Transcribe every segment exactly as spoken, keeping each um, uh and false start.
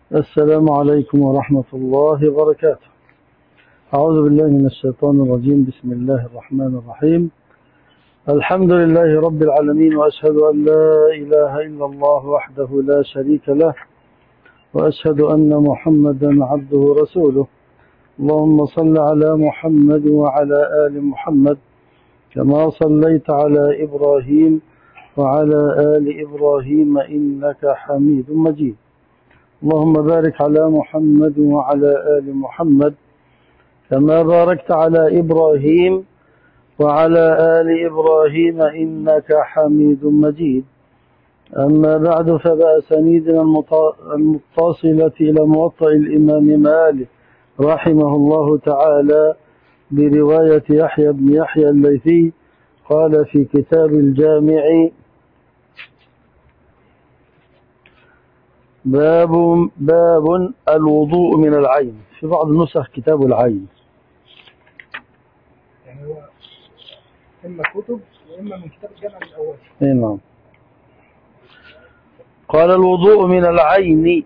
السلام عليكم ورحمة الله وبركاته. أعوذ بالله من الشيطان الرجيم. بسم الله الرحمن الرحيم. الحمد لله رب العالمين، وأشهد أن لا إله إلا الله وحده لا شريك له، وأشهد أن محمدا عبده ورسوله. اللهم صل على محمد وعلى آل محمد كما صليت على إبراهيم وعلى آل إبراهيم إنك حميد مجيد. اللهم بارك على محمد وعلى آل محمد كما باركت على إبراهيم وعلى آل إبراهيم إنك حميد مجيد. أما بعد، فبأسانيدنا المتصلة إلى موطأ الإمام مالك رحمه الله تعالى برواية يحيى بن يحيى الليثي قال في كتاب الجامع: باب باب الوضوء من العين. في بعض النسخ كتاب العين، يعني هو إما كتب وإما من كتاب الجامع الأول. نعم. قال: الوضوء من العين.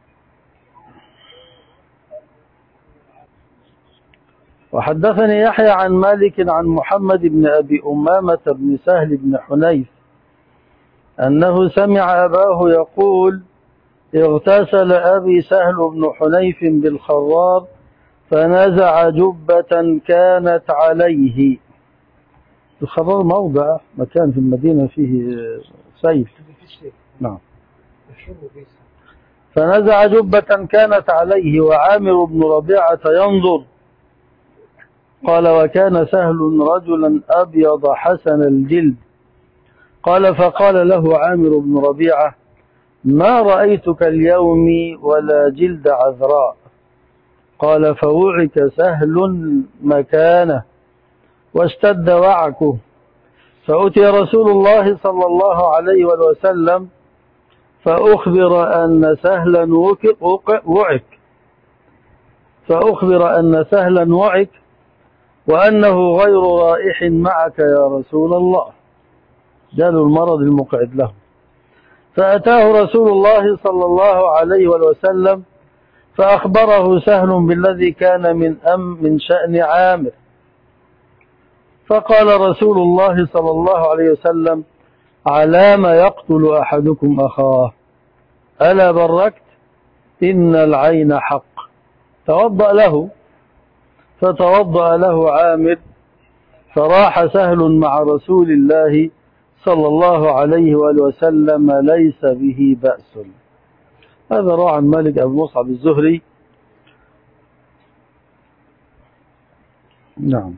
وحدثني يحيى عن مالك عن محمد بن أبي أمامة بن سهل بن حنيف أنه سمع أباه يقول: اغتسل أبي سهل بن حنيف بالخراب فنزع جبة كانت عليه. الخراب موضع مكان في المدينة فيه سيل. نعم. فنزع جبة كانت عليه وعامر بن ربيعة ينظر. قال: وكان سهل رجلا أبيض حسن الجلد. قال: فقال له عامر بن ربيعة: ما رأيتك اليوم ولا جلد عذراء. قال: فوعك سهل مكانه واشتد وعكه، فأتي رسول الله صلى الله عليه وسلم فأخبر أن سهلا وعك فأخبر أن سهلا وعك وأنه غير رائح معك يا رسول الله. جاله المرض المقعد له. فأتاه رسول الله صلى الله عليه وسلم فأخبره سهل بالذي كان من أم من شأن عامر. فقال رسول الله صلى الله عليه وسلم: علام يقتل أحدكم أخاه؟ ألا بركت؟ إن العين حق. توضأ له. فتوضأ له عامر، فراح سهل مع رسول الله صلى الله عليه وآله وسلم ليس به بأس. هذا روى عن مالك أبو مصعب الزهري. نعم.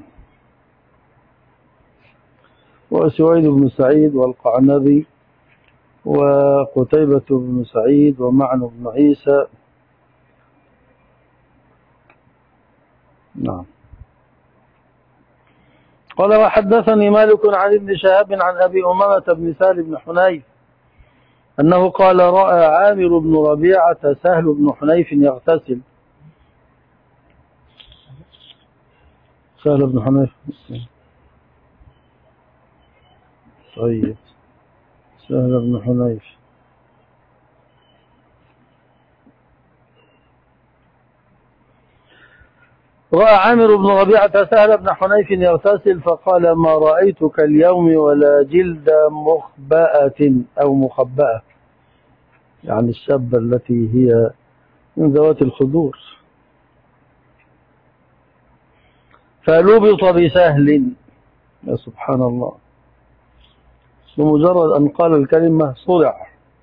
وسويد بن سعيد والقعنبي وقتيبة بن سعيد ومعن بن عيسى. نعم. قال: وحدثني مالك عن ابن شهاب عن أبي أمامة بن سهل بن حنيف أنه قال: رأى عامر بن ربيعة سهل بن حنيف يغتسل. سهل بن حنيف. طيب. سهل بن حنيف. رأى عامر بن ربيعة سهل بن حنيف يغتسل فقال: ما رأيتك اليوم ولا جلد مخبأة أو مخبأة، يعني الشابة التي هي من ذوات الخدور. فلبط بسهل. يا سبحان الله، بمجرد أن قال الكلمة صرع.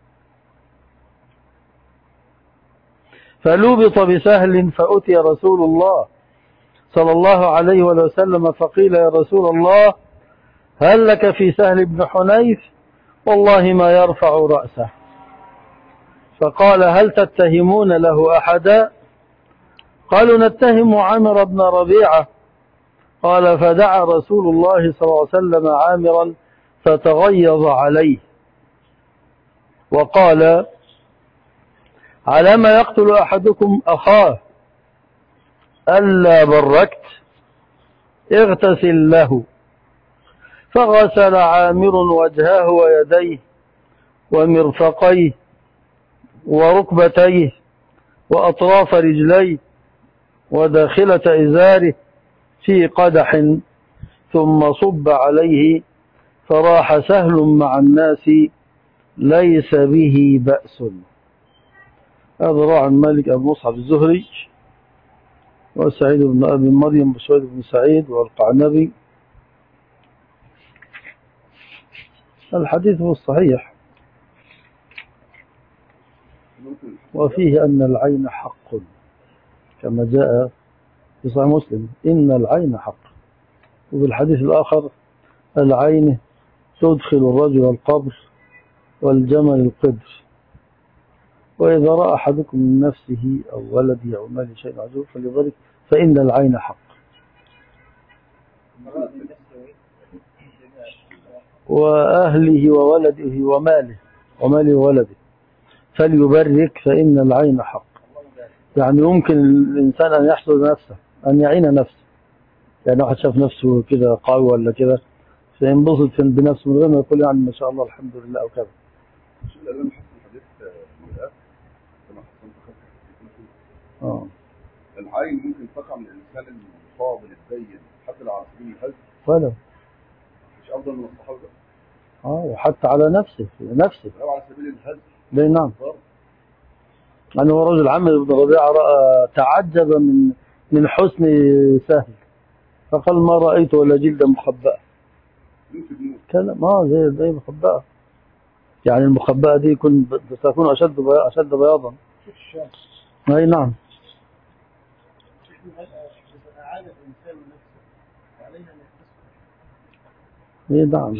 فلبط بسهل فأتي رسول الله صلى الله عليه وسلم فقيل: يا رسول الله، هل لك في سهل بن حنيف؟ والله ما يرفع رأسه. فقال: هل تتهمون له أحدا؟ قالوا: نتهم عامر بن ربيعة. قال: فدعا رسول الله صلى الله عليه وسلم عامرا فتغيظ عليه وقال: على ما يقتل أحدكم أخاه؟ ألا بركت؟ اغتسل له. فغسل عامر وجهه ويديه ومرفقيه وركبتيه وأطراف رجليه وداخلة إزاره في قدح ثم صب عليه فراح سهل مع الناس ليس به بأس. هذا روى عن مالك أبو مصعب الزهري وسعيد بن أبي مريم وسعيد بن سعيد والقعنبي. الحديث هو الصحيح، وفيه أن العين حق كما جاء في صحيح مسلم، إن العين حق. وفي الحديث الآخر العين تدخل الرجل القبر والجمل القدر، وإذا رأى أحدكم من نفسه أو ولده أو ماله شيء عجوب فليبارك فإن العين حق. وأهله وولده وماله وماله وولده فليبرك فإن العين حق. يعني يمكن الإنسان أن يحسد نفسه، أن يعين نفسه، يعني واحد شاف نفسه كده قوي ولا كده فينبسط بنفسه من غير ما يقول يعني ما شاء الله الحمد لله أو كذا. اه العين ممكن تقع من الإنسان المفاضل البين حتى لو على سبيل الهزل، ولو مش أفضل من الصحابة؟ اه وحتى على نفسه نفسه لو على سبيل الهزل. ليه؟ نعم. أنا هو رجل عمرو بن ربيعة رأى تعجب من من حسن سهل فقال ما رأيت ولا جلد مخبأة. كلام اه زي زي مخبأة، يعني المخبأة دي يكون تكون أشد بياض أشد بياضا. أي نعم. ايه نعم.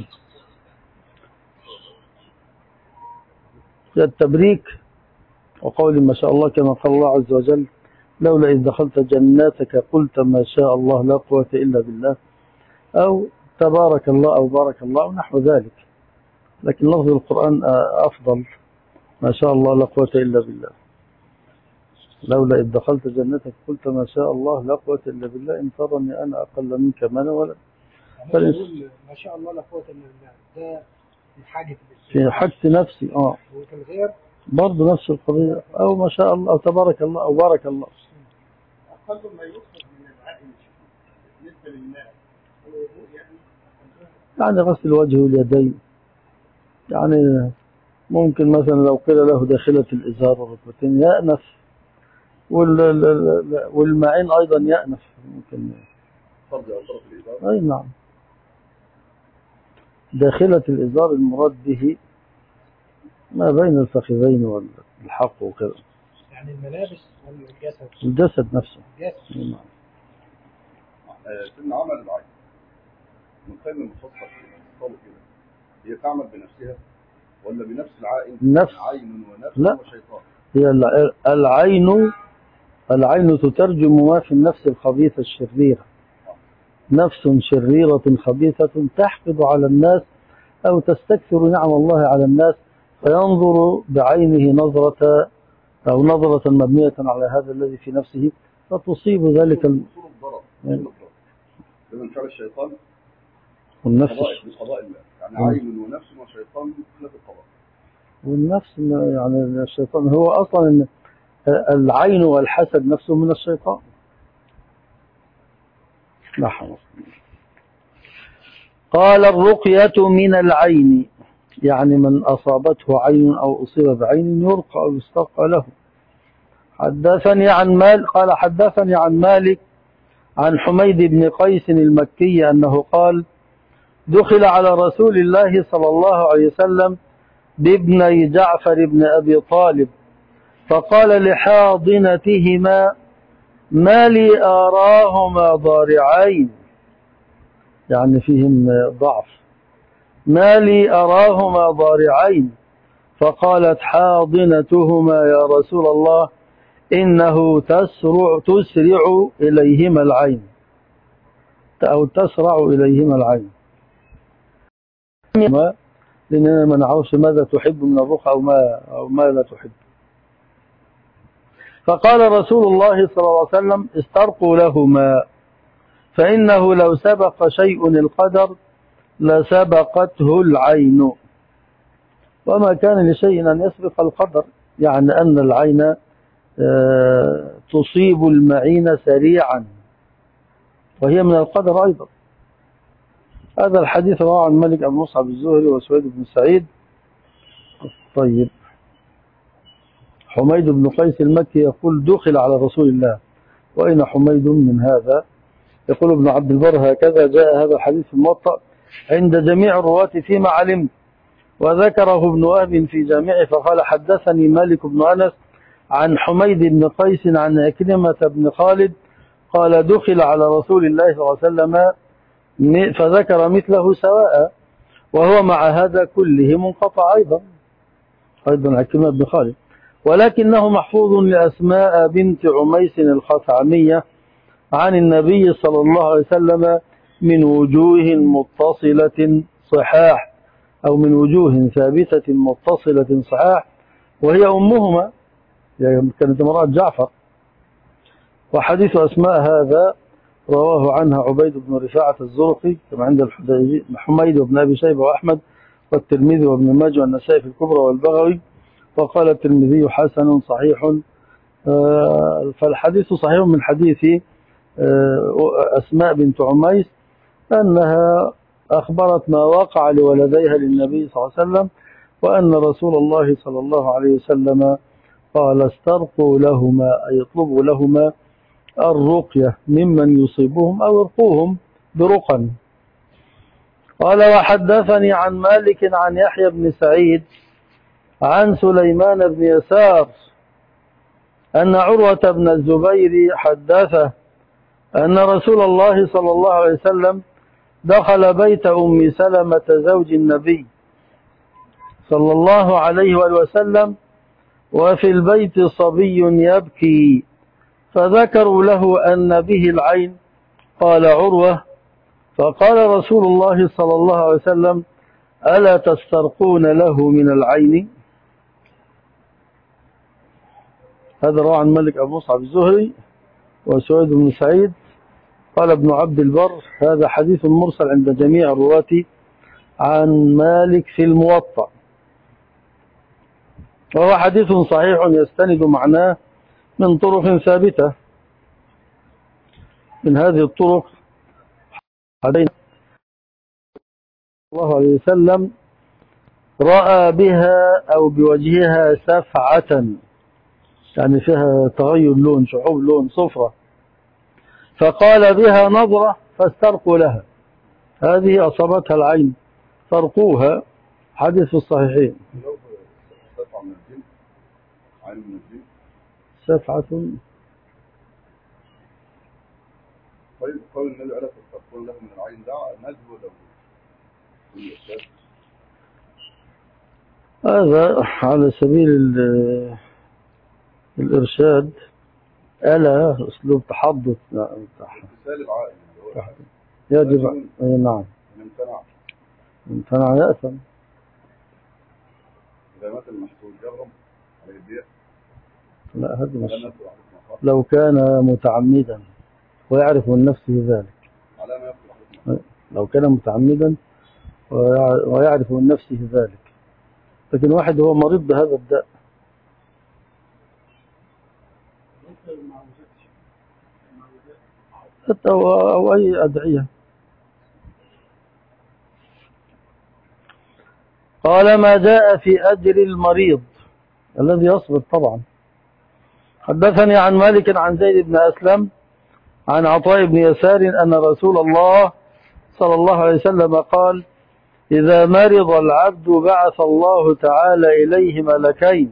التبريك وقول ما شاء الله كما قال الله عز وجل لولا إذ دخلت جناتك قلت ما شاء الله لا قوة إلا بالله، أو تبارك الله أو بارك الله ونحو ذلك. لكن لفظ القرآن أفضل، ما شاء الله لا قوة إلا بالله. لولا إذ دخلت جنتك قلت ما شاء الله لا قوة إلا بالله إن ترني أنا أقل منك مالا ولا. يعني ما شاء الله لا قوة إلا بالله ده في حاجة في حاجة نفسي اه وفي الغير برضه نفس القضية، أو ما شاء الله أو تبارك الله أو بارك الله. أقل ما يخرج من العقل بالنسبة للناس يعني غسل الوجه واليدين، يعني ممكن مثلا لو قيل له داخلة الإزار والركبتين يأنف، والمعين أيضا يأنف ممكن. أي نعم. داخلة الإزار المراد به ما بين الفخذين والحق وكذا، يعني الملابس والجسد الجسد نفسه. الجسد. نعم. سن عمل العين من قيم المفصل كده هي تعمل بنفسها ولا بنفس العائن؟ نفس عين ونفس لا. وشيطان. هي العين العين تترجم ما في النفس الخبيثة الشريرة، نفس شريرة خبيثة تحقد على الناس أو تستكثر نعم الله على الناس فينظر بعينه نظرة أو نظرة مبنية على هذا الذي في نفسه فتصيب ذلك ال... لمن فعل الشيطان والنفس بقضاء الله، يعني عين ونفس وشيطان خلاف القضاء. والنفس يعني الشيطان هو أصلا العين والحسد نفسه من الشيطان. نحن قال الرقية من العين، يعني من أصابته عين أو أصيب بعين يرقى أو يسترقى له. حدثني عن مالك قال حدثني عن مالك عن حميد بن قيس المكي أنه قال دخل على رسول الله صلى الله عليه وسلم بابني جعفر بن أبي طالب فقال لحاضنتهما ما لي أراهما ضارعين، يعني فيهم ضعف، ما لي أراهما ضارعين، فقالت حاضنتهما يا رسول الله إنه تسرع, تسرع إليهما العين أو تسرع إليهما العين، لأننا ما نعرفش ماذا تحب من الرقى أو ما, أو ما لا تحب. فقال رسول الله صلى الله عليه وسلم استرقوا لهما فإنه لو سبق شيء القدر لسبقته العين، وما كان لشيء أن يسبق القدر، يعني أن العين تصيب المعين سريعا، وهي من القدر أيضا. هذا الحديث رواه عن مالك بن مصعب الزهري وسويد بن سعيد. طيب، حميد بن قيس المكي يقول دخل على رسول الله. وأين حميد من هذا؟ يقول ابن عبد البر هكذا جاء هذا الحديث في الموطأ عند جميع الرواة فيما علمت، وذكره ابن وهب في جامعه فقال حدثني مالك بن أنس عن حميد بن قيس عن عكرمة بن خالد قال دخل على رسول الله صلى الله عليه وسلم فذكر مثله سواء، وهو مع هذا كله منقطع أيضا أيضا عكرمة بن خالد، ولكنه محفوظ لأسماء بنت عميس الخثعمية عن النبي صلى الله عليه وسلم من وجوه متصلة صحاح، أو من وجوه ثابتة متصلة صحاح، وهي أمهما يعني كانت امرأة جعفر. وحديث أسماء هذا رواه عنها عبيد بن رفاعة الزرقي كما عند حميد وابن أبي شيبة وأحمد والترمذي وابن ماجه والنسائي في الكبرى والبغوي، وقال الترمذي حسن صحيح. فالحديث صحيح من حديث أسماء بنت عميس أنها أخبرت ما وقع لولديها للنبي صلى الله عليه وسلم، وأن رسول الله صلى الله عليه وسلم قال استرقوا لهما أي اطلبوا لهما الرقية ممن يصيبهم أو ارقوهم برقا. قال وحدثني عن مالك عن يحيى بن سعيد عن سليمان بن يسار أن عروة بن الزبير حدثه أن رسول الله صلى الله عليه وسلم دخل بيت أم سلمة زوج النبي صلى الله عليه وسلم وفي البيت صبي يبكي، فذكروا له أن به العين. قال عروة فقال رسول الله صلى الله عليه وسلم ألا تسترقون له من العين؟ هذا رواه عن مالك أبو مصعب الزهري وسويد بن سعيد. قال ابن عبد البر هذا حديث مرسل عند جميع الرواة عن مالك في الموطأ، وهو حديث صحيح يستند معناه من طرق ثابتة. من هذه الطرق حديث الله عليه وسلم رأى بها أو بوجهها سفعة، يعني فيها تغير لون، شعوب لون، صفرة، فقال بها نظرة فاسترقوا لها، هذه أصابتها العين فارقوها. حديث في الصحيحين. سفعة من الجن، عين من الجن، سفعة. طيب قول النبي ألا تسترقون له من العين ده نزوه له هذا على سبيل الإرشاد، ألا أسلوب تحضر يجب. نعم امتنع يأثم. إذا مات المحصول جرم على البيع. لا هذا مش لو كان متعمدا ويعرف من نفسه ذلك. على ما يقول لو كان متعمدا ويعرف من نفسه ذلك، لكن واحد هو مريض بهذا الداء حتى أو أي أدعية. قال ما جاء في أجر المريض الذي يصبر طبعا. حدثني عن مالك عن زيد بن أسلم عن عطاء بن يسار أن رسول الله صلى الله عليه وسلم قال إذا مرض العبد بعث الله تعالى إليه ملكين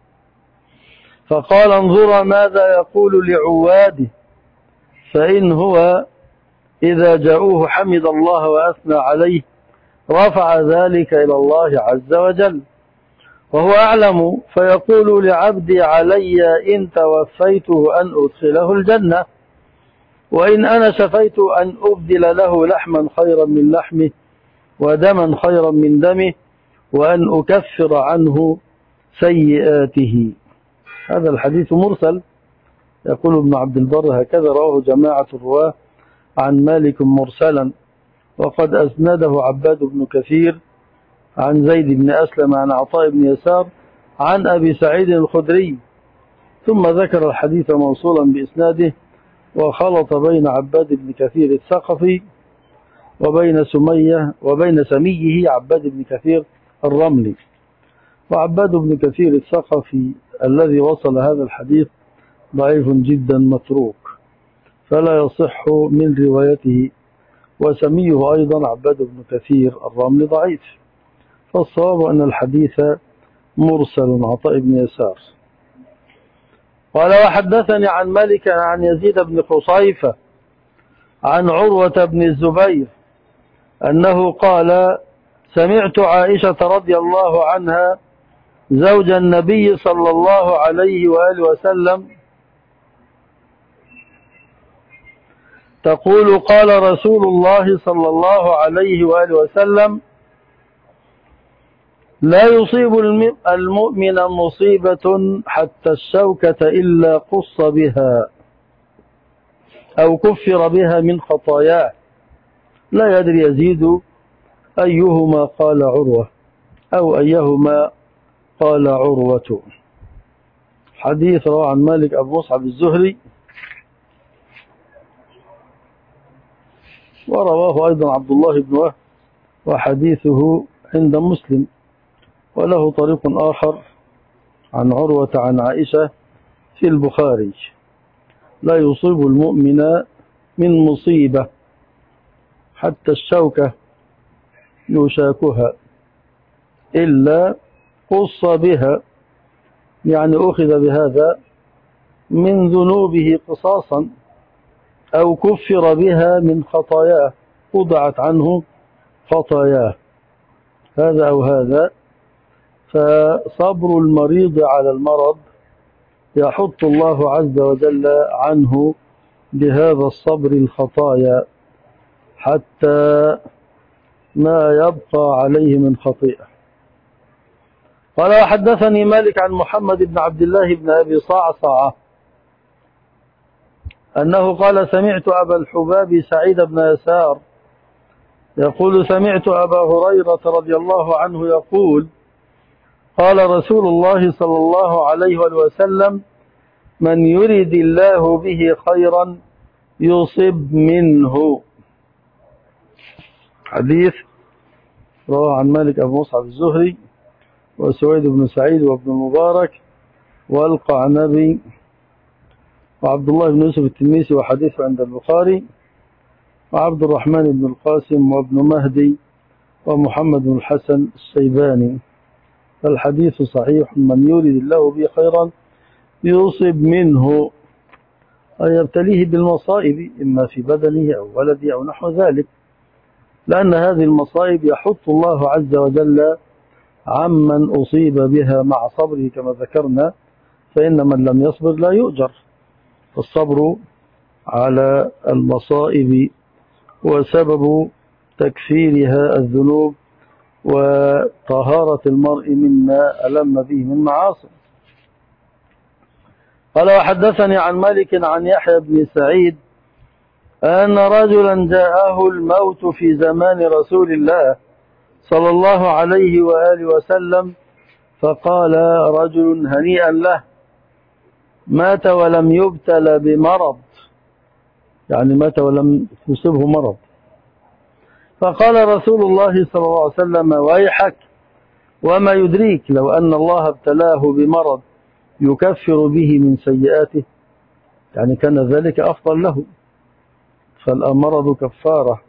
فقال انظر ماذا يقول لعواده، فإن هو إذا جاءوه حمد الله وأثنى عليه رفع ذلك إلى الله عز وجل، وهو أعلم فيقول لعبدي علي إن توفيته أن أدخله الجنة، وإن أنا شفيت أن أبدل له لحما خيرا من لحمه ودما خيرا من دمه وأن أكفر عنه سيئاته. هذا الحديث مرسل. يقول ابن عبد البر هكذا رواه جماعة الرواه عن مالك مرسلا، وقد أسنده عباد بن كثير عن زيد بن أسلم عن عطاء بن يسار عن أبي سعيد الخدري. ثم ذكر الحديث موصولا بإسناده وخلط بين عباد بن كثير الثقفي وبين سمية وبين سميه عباد بن كثير الرملي. وعباد بن كثير الثقفي الذي وصل هذا الحديث ضعيف جدا متروك فلا يصح من روايته، وسميه أيضا عباد بن كثير الرملي ضعيف. فالصواب أن الحديث مرسل عطاء بن يسار. قال وحدثني عن مالك عن يزيد بن قصيفة عن عروة بن الزبير أنه قال سمعت عائشة رضي الله عنها زوج النبي صلى الله عليه وآله وسلم تقول قال رسول الله صلى الله عليه وآله وسلم لا يصيب المؤمن مصيبة حتى الشوكة إلا قص بها أو كفر بها من خطاياه. لا يدري يزيد أيهما قال عروة أو أيهما قال عروة. حديث رواه عن مالك أبو مصعب الزهري، ورواه أيضا عبد الله بن وهب، وحديثه عند مسلم، وله طريق آخر عن عروة عن عائشة في البخاري. لا يصيب المؤمن من مصيبة حتى الشوكة يشاكها إلا قص بها، يعني أخذ بهذا من ذنوبه قصاصا أو كفر بها من خطاياه، وضعت عنه خطاياه، هذا أو هذا. فصبر المريض على المرض يحط الله عز وجل عنه بهذا الصبر الخطايا حتى ما يبقى عليه من خطيئة. قال وحدثني مالك عن محمد بن عبد الله بن أبي صعصعة أنه قال سمعت أبا الحباب سعيد بن يسار يقول سمعت أبا هريرة رضي الله عنه يقول قال رسول الله صلى الله عليه وسلم من يريد الله به خيرا يصب منه. حديث رواه عن مالك أبو مصعب الزهري وسويد بن سعيد وابن المبارك والقعنبي وعبد الله بن يوسف التلميذي، وحديثه عند البخاري، وعبد الرحمن بن القاسم وابن مهدي ومحمد بن الحسن الشيباني. فالحديث صحيح من يريد الله به خيرا يصب منه، أي يبتليه بالمصائب إما في بدنه أو ولده أو نحو ذلك، لأن هذه المصائب يحط الله عز وجل عمن أصيب بها مع صبره كما ذكرنا، فإن من لم يصبر لا يؤجر. فالصبر على المصائب وسبب تكفيرها الذنوب وطهارة المرء مما ألم به من معاصي. قال وحدثني عن مالك عن يحيى بن سعيد أن رجلا جاءه الموت في زمان رسول الله صلى الله عليه وآله وسلم فقال رجل هنيئا له مات ولم يبتل بمرض، يعني مات ولم يصبه مرض. فقال رسول الله صلى الله عليه وسلم ويحك وما يدريك لو أن الله ابتلاه بمرض يكفر به من سيئاته، يعني كان ذلك أفضل له، فالمرض كفارة